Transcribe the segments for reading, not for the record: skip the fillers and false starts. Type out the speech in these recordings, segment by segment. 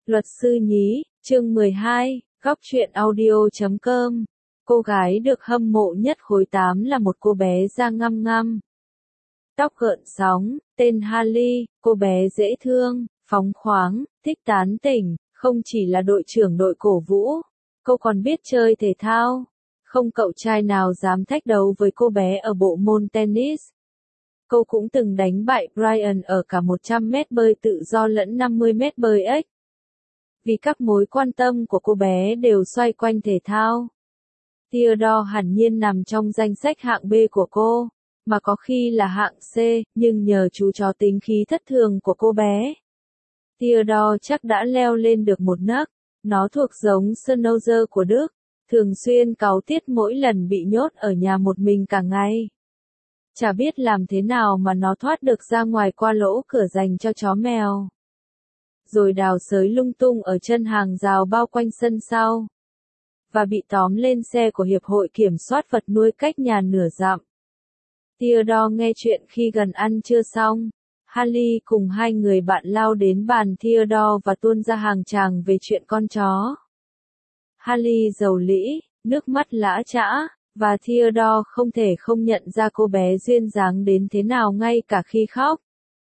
Luật sư nhí, chương 12, góc truyện audio.com. Cô gái được hâm mộ nhất khối 8 là một cô bé da ngăm ngăm, tóc gợn sóng, tên Hailey. Cô bé dễ thương, phóng khoáng, thích tán tỉnh, không chỉ là đội trưởng đội cổ vũ, cô còn biết chơi thể thao. Không cậu trai nào dám thách đấu với cô bé ở bộ môn tennis. Cô cũng từng đánh bại Brian ở cả 100 mét bơi tự do lẫn 50 mét bơi ếch. Vì các mối quan tâm của cô bé đều xoay quanh thể thao, Theodore hẳn nhiên nằm trong danh sách hạng B của cô, mà có khi là hạng C, nhưng nhờ chú chó tính khí thất thường của cô bé, Theodore chắc đã leo lên được một nấc. Nó thuộc giống Schnauzer của Đức, thường xuyên cáu tiết mỗi lần bị nhốt ở nhà một mình cả ngày. Chả biết làm thế nào mà nó thoát được ra ngoài qua lỗ cửa dành cho chó mèo, rồi đào xới lung tung ở chân hàng rào bao quanh sân sau, và bị tóm lên xe của Hiệp hội Kiểm soát vật nuôi cách nhà nửa dặm. Theodore nghe chuyện khi gần ăn trưa xong, Hailey cùng hai người bạn lao đến bàn Theodore và tuôn ra hàng tràng về chuyện con chó. Hailey rầu rĩ, nước mắt lã chã, và Theodore không thể không nhận ra cô bé duyên dáng đến thế nào ngay cả khi khóc.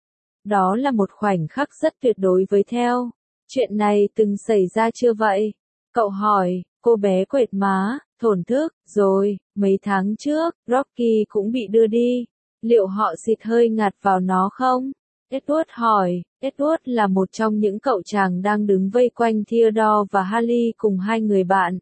Đó là một khoảnh khắc rất tuyệt đối với Theo. Chuyện này từng xảy ra chưa vậy? Cậu hỏi. Cô bé quệt má, thổn thức. Rồi, mấy tháng trước, Rocky cũng bị đưa đi. Liệu họ xịt hơi ngạt vào nó không? Edward hỏi. Edward là một trong những cậu chàng đang đứng vây quanh Theodore và Hailey cùng hai người bạn.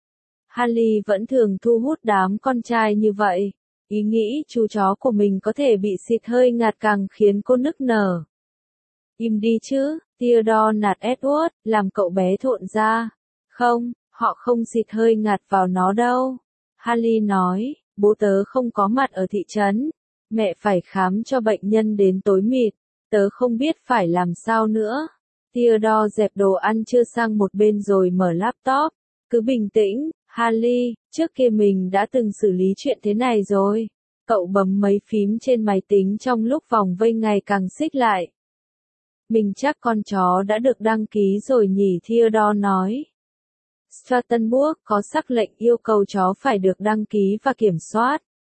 Hailey vẫn thường thu hút đám con trai như vậy. Ý nghĩ chú chó của mình có thể bị xịt hơi ngạt càng khiến cô nức nở. Im đi chứ, Theodore nạt Edward, làm cậu bé thộn ra. Không, họ không xịt hơi ngạt vào nó đâu. Hailey nói, bố tớ không có mặt ở thị trấn. Mẹ phải khám cho bệnh nhân đến tối mịt. Tớ không biết phải làm sao nữa. Theodore dẹp đồ ăn trưa sang một bên rồi mở laptop. Cứ bình tĩnh, Hailey, trước kia mình đã từng xử lý chuyện thế này rồi. Cậu bấm mấy phím trên máy tính trong lúc vòng vây ngày càng xích lại. Mình chắc con chó đã được đăng ký rồi nhỉ, Theodore nói. Strasbourg có sắc lệnh yêu cầu chó phải được đăng ký và kiểm soát.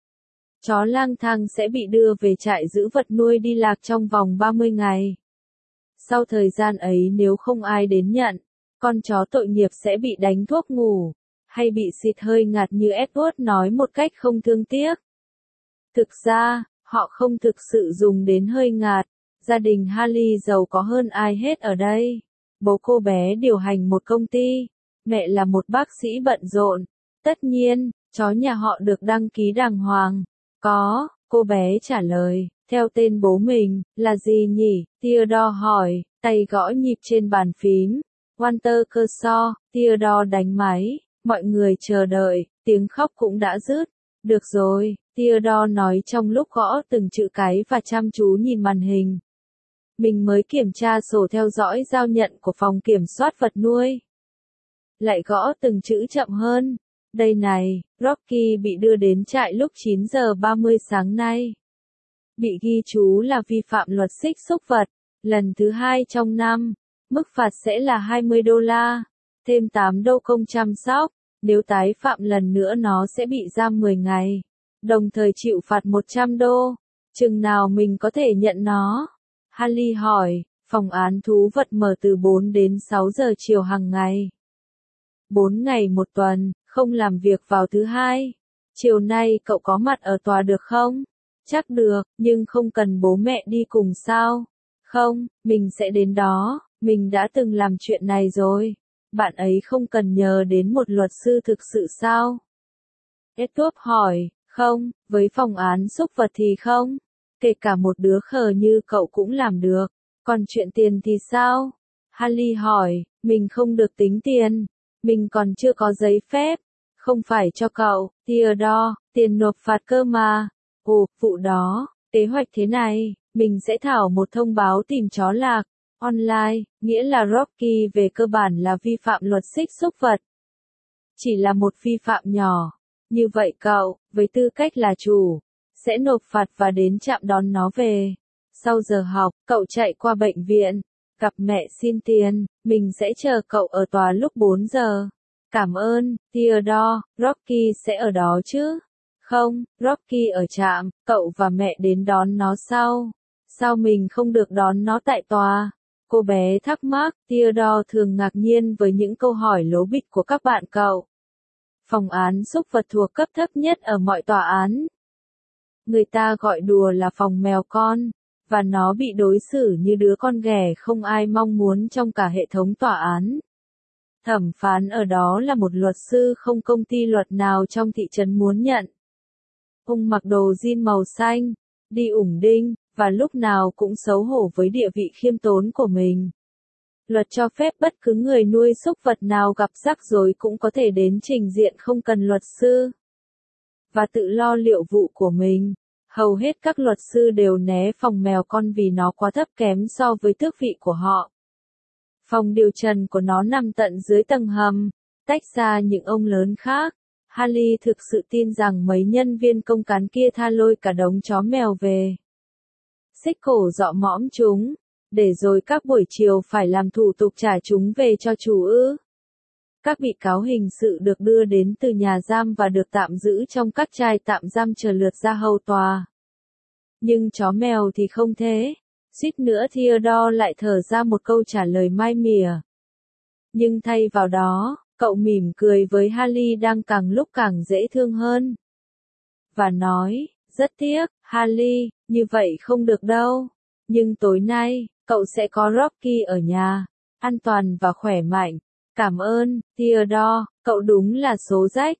Chó lang thang sẽ bị đưa về trại giữ vật nuôi đi lạc trong vòng 30 ngày. Sau thời gian ấy nếu không ai đến nhận, con chó tội nghiệp sẽ bị đánh thuốc ngủ, hay bị xịt hơi ngạt như Edward nói một cách không thương tiếc. Thực ra, họ không thực sự dùng đến hơi ngạt. Gia đình Hailey giàu có hơn ai hết ở đây. Bố cô bé điều hành một công ty, mẹ là một bác sĩ bận rộn. Tất nhiên, chó nhà họ được đăng ký đàng hoàng. Có, cô bé trả lời, theo tên bố mình, là gì nhỉ? Theodore hỏi, tay gõ nhịp trên bàn phím. Walter Kershaw. Theodore đánh máy, mọi người chờ đợi, tiếng khóc cũng đã dứt. Được rồi, Theodore nói trong lúc gõ từng chữ cái và chăm chú nhìn màn hình. Mình mới kiểm tra sổ theo dõi giao nhận của phòng kiểm soát vật nuôi. Lại gõ từng chữ chậm hơn. Đây này, Rocky bị đưa đến trại lúc 9 giờ 30 sáng nay. Bị ghi chú là vi phạm luật xích xúc vật, lần thứ 2 trong năm. Mức phạt sẽ là $20, thêm 8 đô công chăm sóc. Nếu tái phạm lần nữa nó sẽ bị giam 10 ngày. Đồng thời chịu phạt 100 đô. Chừng nào mình có thể nhận nó? Hailey hỏi. Phòng án thú vật mở từ 4 đến 6 giờ chiều hàng ngày. 4 ngày một tuần, không làm việc vào thứ hai. Chiều nay cậu có mặt ở tòa được không? Chắc được, nhưng không cần bố mẹ đi cùng sao? Không, mình sẽ đến đó, mình đã từng làm chuyện này rồi. Bạn ấy không cần nhờ đến một luật sư thực sự sao? Edward hỏi, không, với phòng án xúc vật thì không. Kể cả một đứa khờ như cậu cũng làm được. Còn chuyện tiền thì sao? Hailey hỏi, mình không được tính tiền. Mình còn chưa có giấy phép. Không phải cho cậu, Theodore, tiền nộp phạt cơ mà. Ồ, vụ đó, kế hoạch thế này, mình sẽ thảo một thông báo tìm chó lạc, online, nghĩa là Rocky về cơ bản là vi phạm luật xích xúc vật. Chỉ là một vi phạm nhỏ. Như vậy cậu, với tư cách là chủ, sẽ nộp phạt và đến trạm đón nó về. Sau giờ học, cậu chạy qua bệnh viện. Gặp mẹ xin tiền, mình sẽ chờ cậu ở tòa lúc 4 giờ. Cảm ơn, Theodore, Rocky sẽ ở đó chứ? Không, Rocky ở trạm, cậu và mẹ đến đón nó sau. Sao mình không được đón nó tại tòa? Cô bé thắc mắc, Theodore thường ngạc nhiên với những câu hỏi lố bịch của các bạn cậu. Phòng án súc vật thuộc cấp thấp nhất ở mọi tòa án. Người ta gọi đùa là phòng mèo con, và nó bị đối xử như đứa con ghẻ không ai mong muốn trong cả hệ thống tòa án. Thẩm phán ở đó là một luật sư không công ty luật nào trong thị trấn muốn nhận. Ông mặc đồ jean màu xanh, đi ủng đinh, và lúc nào cũng xấu hổ với địa vị khiêm tốn của mình. Luật cho phép bất cứ người nuôi súc vật nào gặp rắc rối cũng có thể đến trình diện không cần luật sư. Và tự lo liệu vụ của mình. Hầu hết các luật sư đều né phòng mèo con vì nó quá thấp kém so với tước vị của họ. Phòng điều trần của nó nằm tận dưới tầng hầm, tách xa những ông lớn khác. Harley thực sự tin rằng mấy nhân viên công cán kia tha lôi cả đống chó mèo về. Xích cổ dọ mõm chúng, để rồi các buổi chiều phải làm thủ tục trả chúng về cho chủ ư. Các bị cáo hình sự được đưa đến từ nhà giam và được tạm giữ trong các trại tạm giam chờ lượt ra hầu tòa. Nhưng chó mèo thì không thế. Suýt nữa Theodore lại thở ra một câu trả lời mai mỉa. Nhưng thay vào đó, cậu mỉm cười với Harley đang càng lúc càng dễ thương hơn. Và nói, rất tiếc, Harley, như vậy không được đâu. Nhưng tối nay, cậu sẽ có Rocky ở nhà, an toàn và khỏe mạnh. Cảm ơn, Theodore, cậu đúng là số rách.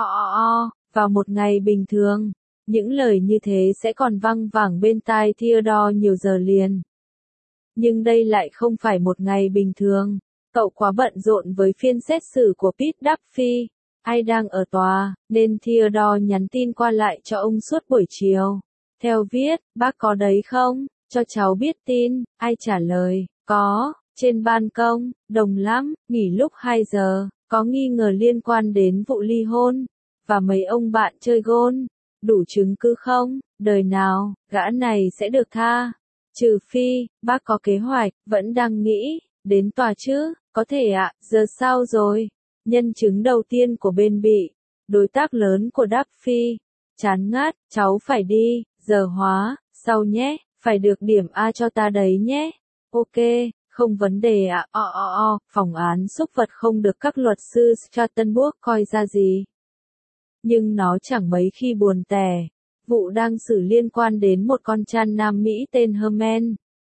Vào một ngày bình thường, những lời như thế sẽ còn văng vẳng bên tai Theodore nhiều giờ liền. Nhưng đây lại không phải một ngày bình thường. Cậu quá bận rộn với phiên xét xử của Pete Duffy. Ai đang ở tòa, nên Theodore nhắn tin qua lại cho ông suốt buổi chiều. Theo viết, bác có đấy không? Cho cháu biết tin. Ai trả lời, có, trên ban công, đồng lắm, nghỉ lúc 2 giờ, có nghi ngờ liên quan đến vụ ly hôn, và mấy ông bạn chơi gôn. Đủ chứng cứ không? Đời nào, gã này sẽ được tha. Trừ phi, bác có kế hoạch, vẫn đang nghĩ, đến tòa chứ, có thể ạ, giờ sao rồi? Nhân chứng đầu tiên của bên bị, đối tác lớn của Duffy. Chán ngắt, cháu phải đi, giờ hóa, sau nhé, phải được điểm A cho ta đấy nhé. Ok, không vấn đề ạ, phòng án xúc vật không được các luật sư Strattenburg coi ra gì. Nhưng nó chẳng mấy khi buồn tẻ. Vụ đang xử liên quan đến một con chăn Nam Mỹ tên Herman.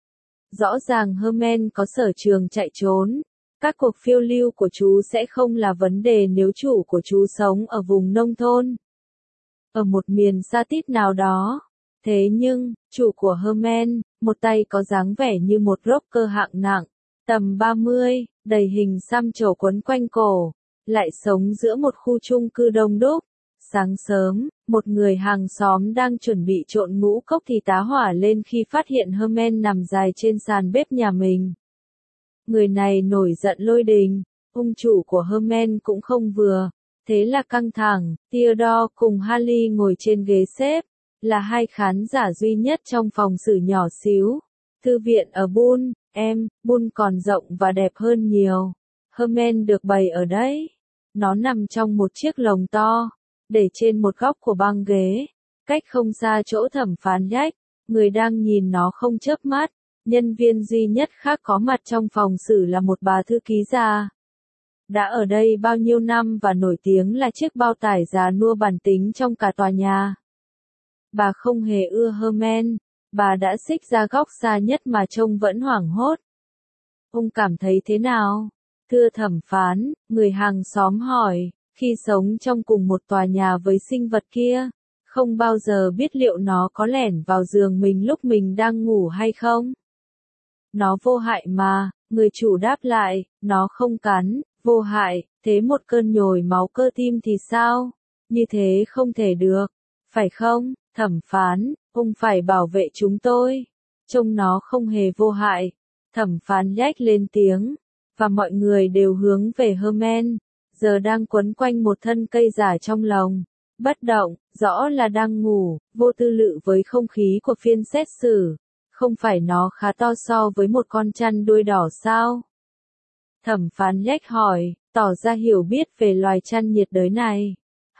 Rõ ràng Herman có sở trường chạy trốn. Các cuộc phiêu lưu của chú sẽ không là vấn đề nếu chủ của chú sống ở vùng nông thôn. Ở một miền xa tít nào đó. Thế nhưng, chủ của Herman, một tay có dáng vẻ như một rocker hạng nặng, tầm 30, đầy hình xăm trổ quấn quanh cổ, lại sống giữa một khu chung cư đông đúc. Sáng sớm, một người hàng xóm đang chuẩn bị trộn ngũ cốc thì tá hỏa lên khi phát hiện Herman nằm dài trên sàn bếp nhà mình. Người này nổi giận lôi đình, ông chủ của Herman cũng không vừa, thế là căng thẳng. Theodore cùng Harley ngồi trên ghế xếp, là hai khán giả duy nhất trong phòng xử nhỏ xíu. Thư viện ở Bull còn rộng và đẹp hơn nhiều. Herman được bày ở đấy. Nó nằm trong một chiếc lồng to, để trên một góc của băng ghế, cách không xa chỗ thẩm phán Jack, người đang nhìn nó không chớp mắt. Nhân viên duy nhất khác có mặt trong phòng xử là một bà thư ký già. Đã ở đây bao nhiêu năm và nổi tiếng là chiếc bao tải già nua bản tính trong cả tòa nhà. Bà không hề ưa Herman, bà đã xích ra góc xa nhất mà trông vẫn hoảng hốt. Ông cảm thấy thế nào? Thưa thẩm phán, người hàng xóm hỏi, khi sống trong cùng một tòa nhà với sinh vật kia, không bao giờ biết liệu nó có lẻn vào giường mình lúc mình đang ngủ hay không. Nó vô hại mà, người chủ đáp lại, nó không cắn, vô hại, thế một cơn nhồi máu cơ tim thì sao? Như thế không thể được, phải không, thẩm phán, ông phải bảo vệ chúng tôi. Trông nó không hề vô hại. Thẩm phán Jack lên tiếng, và mọi người đều hướng về Herman, giờ đang quấn quanh một thân cây giả trong lồng, bất động, rõ là đang ngủ, vô tư lự với không khí của phiên xét xử. Không phải nó khá to so với một con chăn đuôi đỏ sao? Thẩm phán Jack hỏi, tỏ ra hiểu biết về loài chăn nhiệt đới này.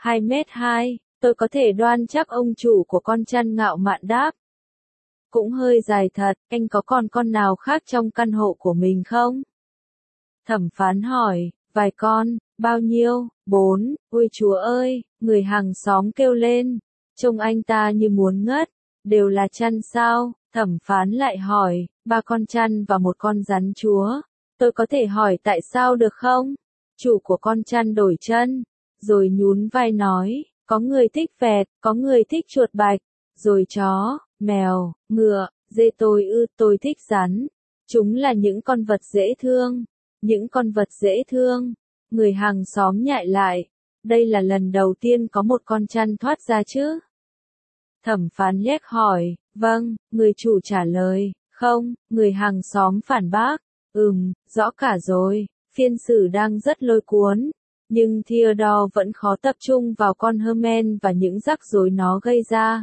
2m2, tôi có thể đoan chắc ông chủ của con chăn ngạo mạn đáp. Cũng hơi dài thật, anh có còn con nào khác trong căn hộ của mình không? Thẩm phán hỏi, vài con, bao nhiêu? 4, ôi chúa ơi, người hàng xóm kêu lên. Trông anh ta như muốn ngất, đều là chăn sao? Thẩm phán lại hỏi, 3 con chăn và một con rắn chúa. Tôi có thể hỏi tại sao được không? Chủ của con chăn đổi chân, rồi nhún vai nói, có người thích vẹt, có người thích chuột bạch, rồi chó, mèo, ngựa, dê tôi thích rắn. Chúng là những con vật dễ thương. Những con vật dễ thương. Người hàng xóm nhại lại. Đây là lần đầu tiên có một con chăn thoát ra chứ? Thẩm phán Jack hỏi, vâng, người chủ trả lời, không, người hàng xóm phản bác, rõ cả rồi, phiên xử đang rất lôi cuốn, nhưng Theodore vẫn khó tập trung vào con Herman và những rắc rối nó gây ra.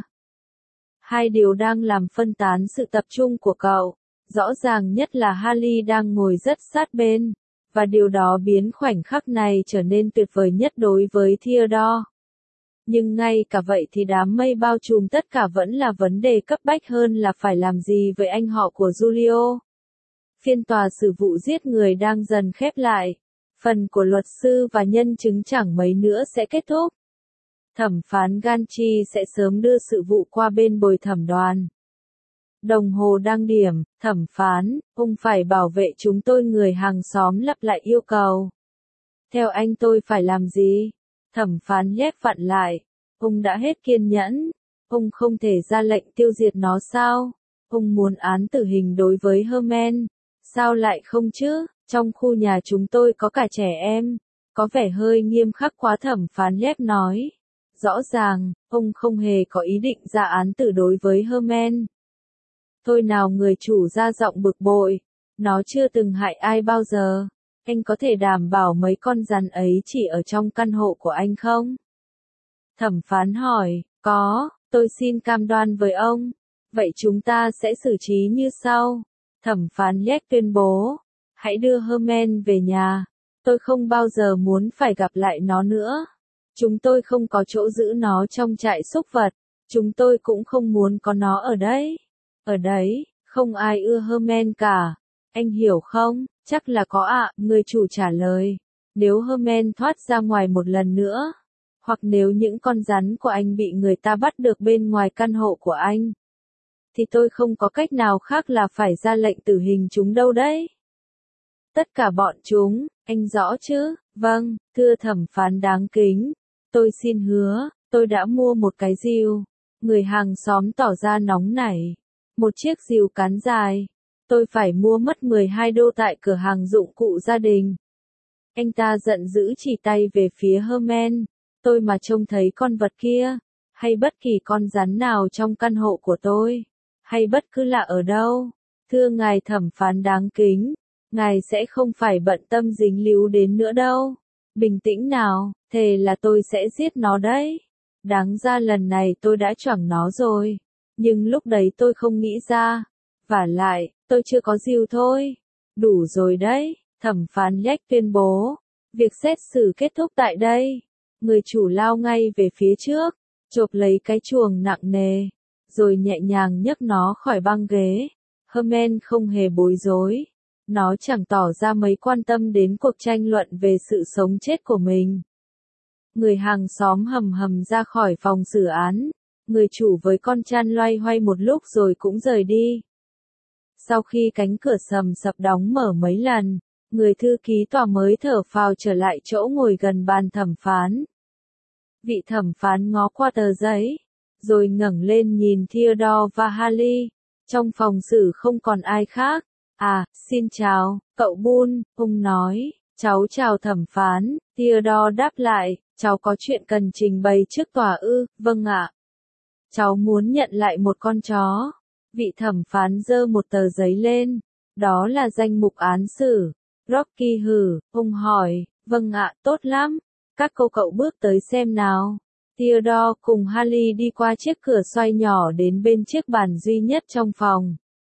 Hai điều đang làm phân tán sự tập trung của cậu, rõ ràng nhất là Harley đang ngồi rất sát bên, và điều đó biến khoảnh khắc này trở nên tuyệt vời nhất đối với Theodore. Nhưng ngay cả vậy thì đám mây bao trùm tất cả vẫn là vấn đề cấp bách hơn là phải làm gì với anh họ của Julio. Phiên tòa xử vụ giết người đang dần khép lại. Phần của luật sư và nhân chứng chẳng mấy nữa sẽ kết thúc. Thẩm phán Ganchi sẽ sớm đưa sự vụ qua bên bồi thẩm đoàn. Đồng hồ đang điểm, thẩm phán, ông phải bảo vệ chúng tôi, người hàng xóm lặp lại yêu cầu. Theo anh tôi phải làm gì? Thẩm phán ghép vặn lại. Ông đã hết kiên nhẫn. Ông không thể ra lệnh tiêu diệt nó sao? Ông muốn án tử hình đối với Herman. Sao lại không chứ? Trong khu nhà chúng tôi có cả trẻ em. Có vẻ hơi nghiêm khắc quá, thẩm phán ghép nói. Rõ ràng, ông không hề có ý định ra án tử đối với Herman. Thôi nào, người chủ ra giọng bực bội. Nó chưa từng hại ai bao giờ. Anh có thể đảm bảo mấy con rắn ấy chỉ ở trong căn hộ của anh không? Thẩm phán hỏi, có, tôi xin cam đoan với ông. Vậy chúng ta sẽ xử trí như sau. Thẩm phán Jack tuyên bố, hãy đưa Herman về nhà. Tôi không bao giờ muốn phải gặp lại nó nữa. Chúng tôi không có chỗ giữ nó trong trại súc vật. Chúng tôi cũng không muốn có nó ở đấy. Ở đấy, không ai ưa Herman cả. Anh hiểu không? Chắc là có ạ, người chủ trả lời. Nếu Herman thoát ra ngoài một lần nữa, hoặc nếu những con rắn của anh bị người ta bắt được bên ngoài căn hộ của anh, thì tôi không có cách nào khác là phải ra lệnh tử hình chúng đâu đấy. Tất cả bọn chúng, anh rõ chứ? Vâng, thưa thẩm phán đáng kính. Tôi xin hứa, tôi đã mua một cái rìu. Người hàng xóm tỏ ra nóng nảy. Một chiếc rìu cán dài. Tôi phải mua mất 12 đô tại cửa hàng dụng cụ gia đình. Anh ta giận dữ chỉ tay về phía Herman. Tôi mà trông thấy con vật kia, hay bất kỳ con rắn nào trong căn hộ của tôi, hay bất cứ là ở đâu, thưa ngài thẩm phán đáng kính, ngài sẽ không phải bận tâm dính líu đến nữa đâu. Bình tĩnh nào, thề là tôi sẽ giết nó đấy. Đáng ra lần này tôi đã choảng nó rồi, nhưng lúc đấy tôi không nghĩ ra. Vả lại, tôi chưa có rìu thôi. Đủ rồi đấy, thẩm phán Jack tuyên bố. Việc xét xử kết thúc tại đây. Người chủ lao ngay về phía trước, chộp lấy cái chuồng nặng nề, rồi nhẹ nhàng nhấc nó khỏi băng ghế. Herman không hề bối rối. Nó chẳng tỏ ra mấy quan tâm đến cuộc tranh luận về sự sống chết của mình. Người hàng xóm hầm hầm ra khỏi phòng xử án. Người chủ với con chăn loay hoay một lúc rồi cũng rời đi. Sau khi cánh cửa sầm sập đóng mở mấy lần, người thư ký tòa mới thở phào trở lại chỗ ngồi gần bàn thẩm phán. Vị thẩm phán ngó qua tờ giấy, rồi ngẩng lên nhìn Theodore và Harley. Trong phòng xử không còn ai khác. À, xin chào, cậu Bull, ông nói. Cháu chào thẩm phán. Theodore đáp lại, cháu có chuyện cần trình bày trước tòa ư? Vâng ạ. Cháu muốn nhận lại một con chó. Vị thẩm phán giơ một tờ giấy lên. Đó là danh mục án xử. Rocky hử, ông hỏi. Vâng ạ, tốt lắm. Các cậu bước tới xem nào. Theodore cùng Harley đi qua chiếc cửa xoay nhỏ đến bên chiếc bàn duy nhất trong phòng.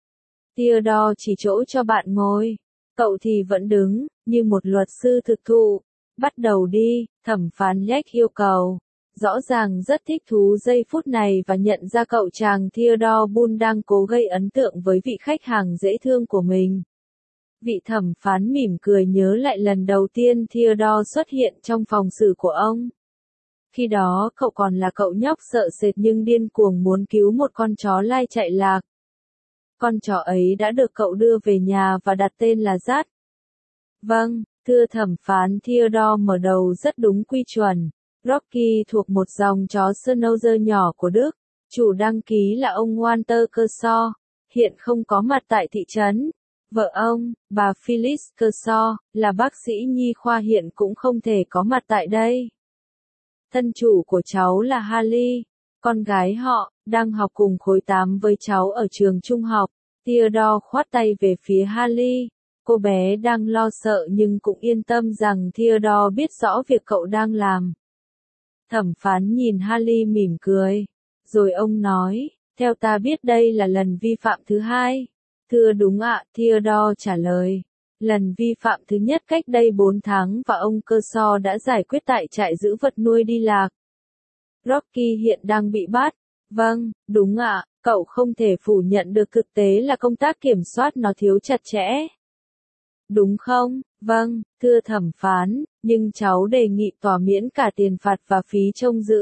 Theodore chỉ chỗ cho bạn ngồi. Cậu thì vẫn đứng, như một luật sư thực thụ. Bắt đầu đi, thẩm phán Jack yêu cầu. Rõ ràng rất thích thú giây phút này và nhận ra cậu chàng Theodore Bull đang cố gây ấn tượng với vị khách hàng dễ thương của mình. Vị thẩm phán mỉm cười nhớ lại lần đầu tiên Theodore xuất hiện trong phòng xử của ông. Khi đó cậu còn là cậu nhóc sợ sệt nhưng điên cuồng muốn cứu một con chó lai chạy lạc. Con chó ấy đã được cậu đưa về nhà và đặt tên là Jack. Vâng, thưa thẩm phán Theodore mở đầu rất đúng quy chuẩn. Rocky thuộc một dòng chó Schnauzer nhỏ của Đức. Chủ đăng ký là ông Walter Kershaw, hiện không có mặt tại thị trấn. Vợ ông, bà Phyllis Kershaw, là bác sĩ nhi khoa hiện cũng không thể có mặt tại đây. Thân chủ của cháu là Haley, con gái họ, đang học cùng khối 8 với cháu ở trường trung học. Theodore khoát tay về phía Haley. Cô bé đang lo sợ nhưng cũng yên tâm rằng Theodore biết rõ việc cậu đang làm. Thẩm phán nhìn Haley mỉm cười. Rồi ông nói, theo ta biết đây là lần vi phạm thứ 2. Thưa đúng ạ, Theodore trả lời. Lần vi phạm thứ nhất cách đây 4 tháng và ông Kershaw đã giải quyết tại trại giữ vật nuôi đi lạc. Rocky hiện đang bị bắt. Vâng, đúng ạ, cậu không thể phủ nhận được thực tế là công tác kiểm soát nó thiếu chặt chẽ. Đúng không? Vâng, thưa thẩm phán, nhưng cháu đề nghị tòa miễn cả tiền phạt và phí trông giữ.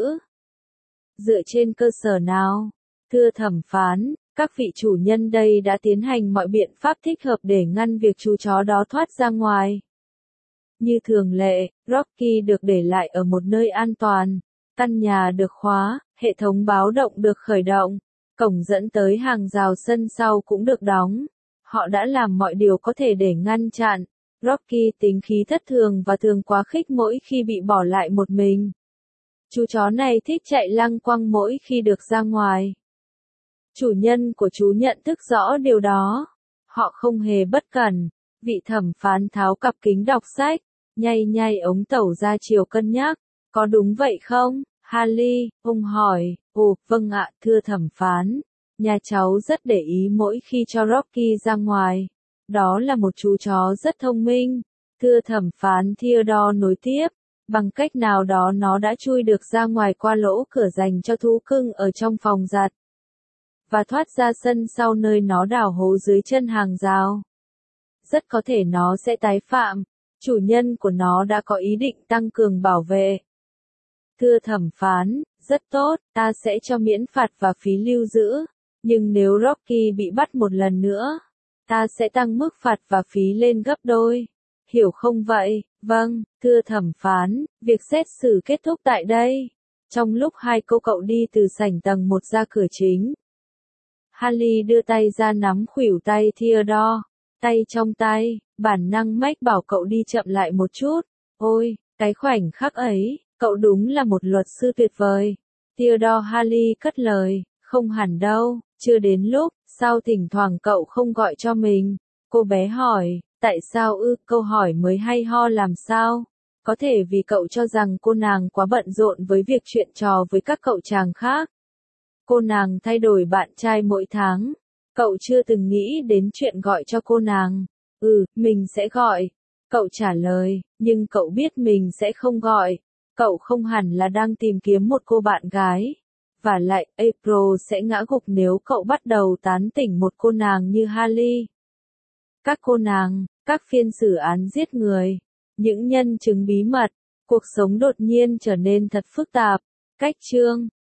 Dựa trên cơ sở nào? Thưa thẩm phán, các vị chủ nhân đây đã tiến hành mọi biện pháp thích hợp để ngăn việc chú chó đó thoát ra ngoài. Như thường lệ, Rocky được để lại ở một nơi an toàn. Căn nhà được khóa, hệ thống báo động được khởi động, cổng dẫn tới hàng rào sân sau cũng được đóng. Họ đã làm mọi điều có thể để ngăn chặn. Rocky tính khí thất thường và thường quá khích mỗi khi bị bỏ lại một mình. Chú chó này thích chạy lăng quăng mỗi khi được ra ngoài. Chủ nhân của chú nhận thức rõ điều đó. Họ không hề bất cẩn. Vị thẩm phán tháo cặp kính đọc sách, nhay ống tẩu ra chiều cân nhắc. Có đúng vậy không, Haley? Ông hỏi. Ồ, vâng ạ, thưa thẩm phán. Nhà cháu rất để ý mỗi khi cho Rocky ra ngoài. Đó là một chú chó rất thông minh. Thưa thẩm phán Theodore nối tiếp. Bằng cách nào đó nó đã chui được ra ngoài qua lỗ cửa dành cho thú cưng ở trong phòng giặt. Và thoát ra sân sau nơi nó đào hố dưới chân hàng rào. Rất có thể nó sẽ tái phạm. Chủ nhân của nó đã có ý định tăng cường bảo vệ. Thưa thẩm phán, rất tốt, ta sẽ cho miễn phạt và phí lưu giữ. Nhưng nếu Rocky bị bắt một lần nữa, ta sẽ tăng mức phạt và phí lên gấp đôi. Hiểu không vậy? Vâng, thưa thẩm phán, việc xét xử kết thúc tại đây. Trong lúc hai cô cậu đi từ sảnh tầng 1 ra cửa chính, Haley đưa tay ra nắm khuỷu tay Theodore. Tay trong tay, bản năng Mike bảo cậu đi chậm lại một chút. Ôi, cái khoảnh khắc ấy, cậu đúng là một luật sư tuyệt vời. Theodore Haley cất lời, không hẳn đâu, chưa đến lúc, sao thỉnh thoảng cậu không gọi cho mình? Cô bé hỏi, tại sao ư? Câu hỏi mới hay ho làm sao? Có thể vì cậu cho rằng cô nàng quá bận rộn với việc chuyện trò với các cậu chàng khác. Cô nàng thay đổi bạn trai mỗi tháng. Cậu chưa từng nghĩ đến chuyện gọi cho cô nàng. Mình sẽ gọi. Cậu trả lời, nhưng cậu biết mình sẽ không gọi. Cậu không hẳn là đang tìm kiếm một cô bạn gái. Và lại, April sẽ ngã gục nếu cậu bắt đầu tán tỉnh một cô nàng như Haley. Các cô nàng, các phiên xử án giết người, những nhân chứng bí mật, cuộc sống đột nhiên trở nên thật phức tạp. Cách chương